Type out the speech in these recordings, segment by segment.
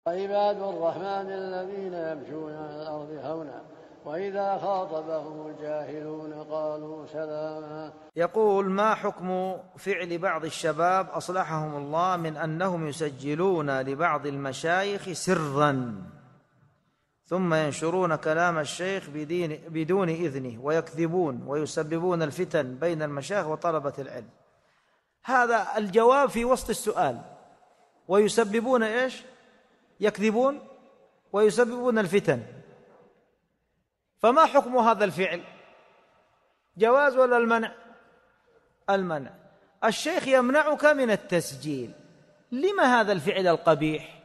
عباد الرحمن الذين يمشون على الأرض هونا وإذا خاطبهم الجاهلون قالوا سلاما. يقول: ما حكم فعل بعض الشباب أصلحهم الله من أنهم يسجلون لبعض المشايخ سرا ثم ينشرون كلام الشيخ بدون إذنه ويكذبون ويسببون الفتن بين المشايخ وطلبة العلم؟ هذا الجواب في وسط السؤال. ويسببون إيش؟ يكذبون ويسببون الفتن. فما حكم هذا الفعل؟ جواز ولا المنع؟ المنع. الشيخ يمنعك من التسجيل. لما هذا الفعل القبيح؟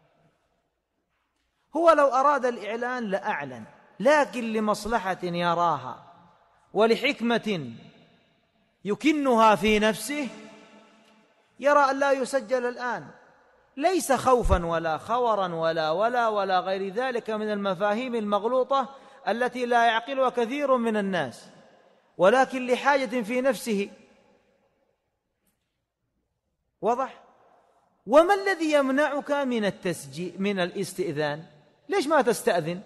هو لو أراد الإعلان لأعلن، لكن لمصلحة يراها ولحكمة يكنها في نفسه يرى أن لا يسجل الآن، ليس خوفا ولا خورا ولا غير ذلك من المفاهيم المغلوطة التي لا يعقلها كثير من الناس، ولكن لحاجة في نفسه. واضح؟ وما الذي يمنعك من التسجيل من الاستئذان؟ ليش ما تستأذن؟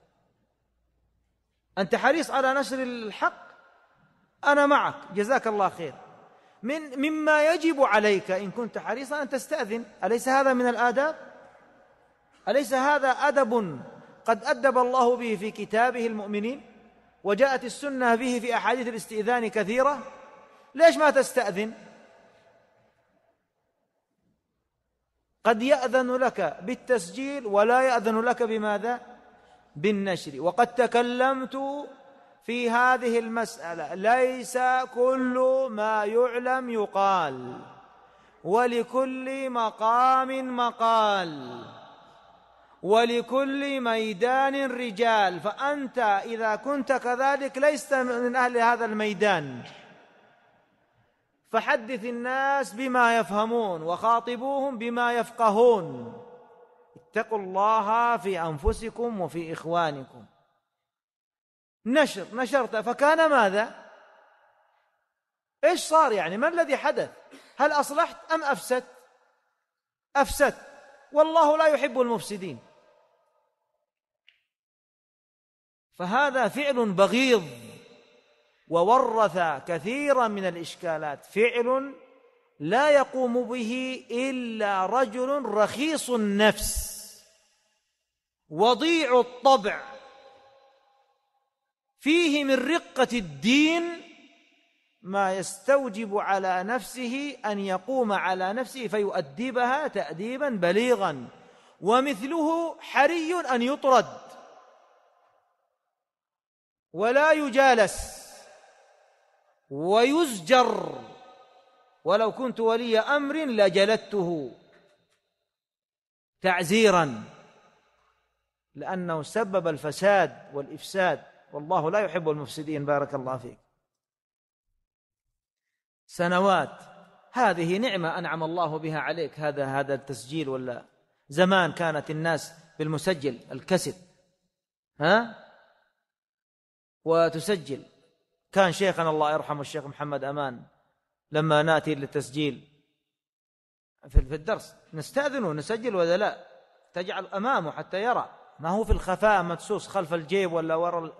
أنت حريص على نشر الحق، أنا معك، جزاك الله خير. مما يجب عليك إن كنت حريصا أن تستأذن. أليس هذا من الآداب؟ أليس هذا أدب قد أدب الله به في كتابه المؤمنين، وجاءت السنة به في أحاديث الاستئذان كثيرة؟ ليش ما تستأذن؟ قد يأذن لك بالتسجيل ولا يأذن لك بماذا؟ بالنشر. وقد تكلمت في هذه المسألة، ليس كل ما يعلم يقال، ولكل مقام مقال، ولكل ميدان رجال. فأنت إذا كنت كذلك ليست من أهل هذا الميدان، فحدث الناس بما يفهمون وخاطبوهم بما يفقهون. اتقوا الله في أنفسكم وفي إخوانكم. نشرت فكان ماذا؟ إيش صار يعني؟ ما الذي حدث؟ هل أصلحت أم أفسدت؟ أفسدت، والله لا يحب المفسدين. فهذا فعل بغيض وورث كثيرا من الإشكالات، فعل لا يقوم به إلا رجل رخيص النفس وضيع الطبع، فيه من رقة الدين ما يستوجب على نفسه أن يقوم على نفسه فيؤدبها تأديبا بليغا، ومثله حري أن يطرد ولا يجالس ويزجر. ولو كنت ولي أمر لجلدته تعزيرا، لأنه سبب الفساد والإفساد، والله لا يحب المفسدين. بارك الله فيك. سنوات، هذه نعمة أنعم الله بها عليك، هذا التسجيل. ولا زمان كانت الناس بالمسجل الكسد وتسجل. كان شيخنا الله يرحمه الشيخ محمد أمان لما نأتي للتسجيل في الدرس نستأذنه نسجل ولا لا، تجعل أمامه حتى يرى، ما هو في الخفاء مدسوس خلف الجيب ولا وراء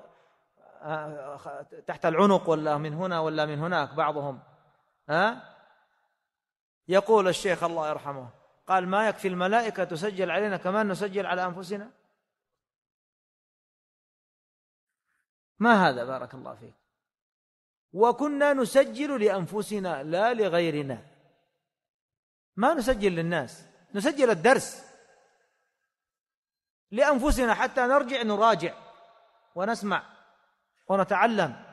تحت العنق ولا من هنا ولا من هناك بعضهم. يقول الشيخ الله يرحمه قال: ما يكفي الملائكة تسجل علينا كمان نسجل على أنفسنا؟ ما هذا؟ بارك الله فيك. وكنا نسجل لأنفسنا لا لغيرنا، ما نسجل للناس، نسجل الدرس لأنفسنا حتى نرجع نراجع ونسمع ونتعلم.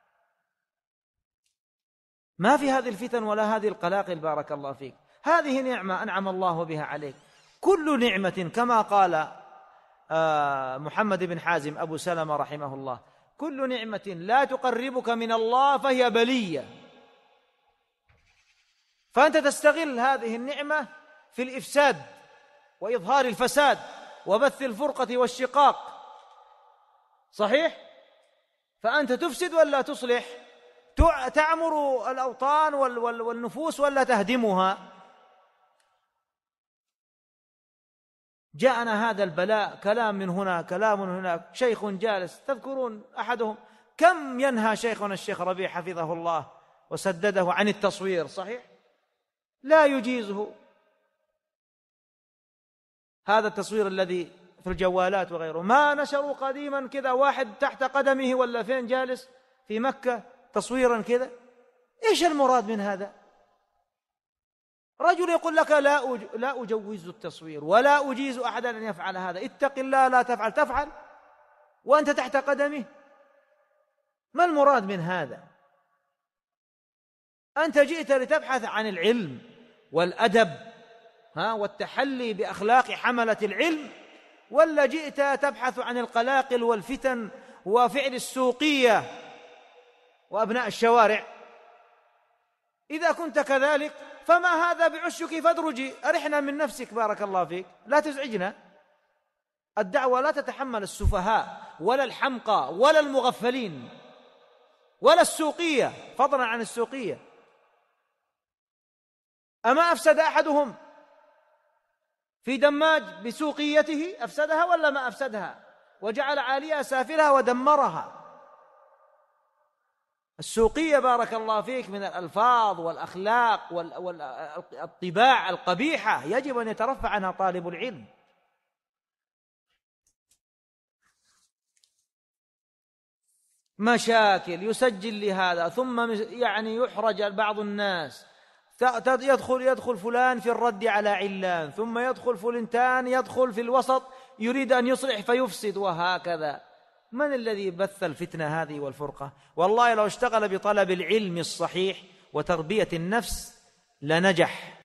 ما في هذه الفتن ولا هذه القلاقل. بارك الله فيك. هذه نعمة أنعم الله بها عليك. كل نعمة كما قال محمد بن حازم أبو سلمة رحمه الله: كل نعمة لا تقربك من الله فهي بلية. فأنت تستغل هذه النعمة في الإفساد وإظهار الفساد وبث الفرقة والشقاق. صحيح؟ فأنت تفسد ولا تصلح؟ تعمر الأوطان والنفوس ولا تهدمها؟ جاءنا هذا البلاء، كلام من هنا كلام من هناك، شيخ جالس، تذكرون أحدهم كم ينهى شيخنا الشيخ ربيع حفظه الله وسدده عن التصوير، صحيح؟ لا يجيزه هذا التصوير الذي في الجوالات وغيره. ما نشروا قديما كذا واحد تحت قدمه ولا فين جالس في مكة تصويرا كذا؟ إيش المراد من هذا؟ رجل يقول لك لا أجوز التصوير ولا أجيز أحدا أن يفعل هذا، اتق الله لا تفعل، تفعل وأنت تحت قدمه. ما المراد من هذا؟ أنت جئت لتبحث عن العلم والأدب والتحلي بأخلاق حملة العلم، ولا جئت تبحث عن القلاقل والفتن وفعل السوقية وأبناء الشوارع؟ إذا كنت كذلك فما هذا بعشك فادرجي، أرحنا من نفسك بارك الله فيك، لا تزعجنا. الدعوة لا تتحمل السفهاء ولا الحمقى ولا المغفلين ولا السوقية، فضلا عن السوقية. أما أفسد أحدهم في دماج بسوقيته، أفسدها ولا ما أفسدها؟ وجعل عاليها سافلها ودمرها. السوقية بارك الله فيك من الألفاظ والأخلاق والطباع القبيحة يجب أن يترفع عنها طالب العلم. مشاكل يسجل لهذا، ثم يحرج بعض الناس، يدخل فلان في الرد على علان، ثم يدخل فلنتان يدخل في الوسط يريد أن يصلح فيفسد، وهكذا. من الذي بث الفتنة هذه والفرقة؟ والله لو اشتغل بطلب العلم الصحيح وتربية النفس لنجح.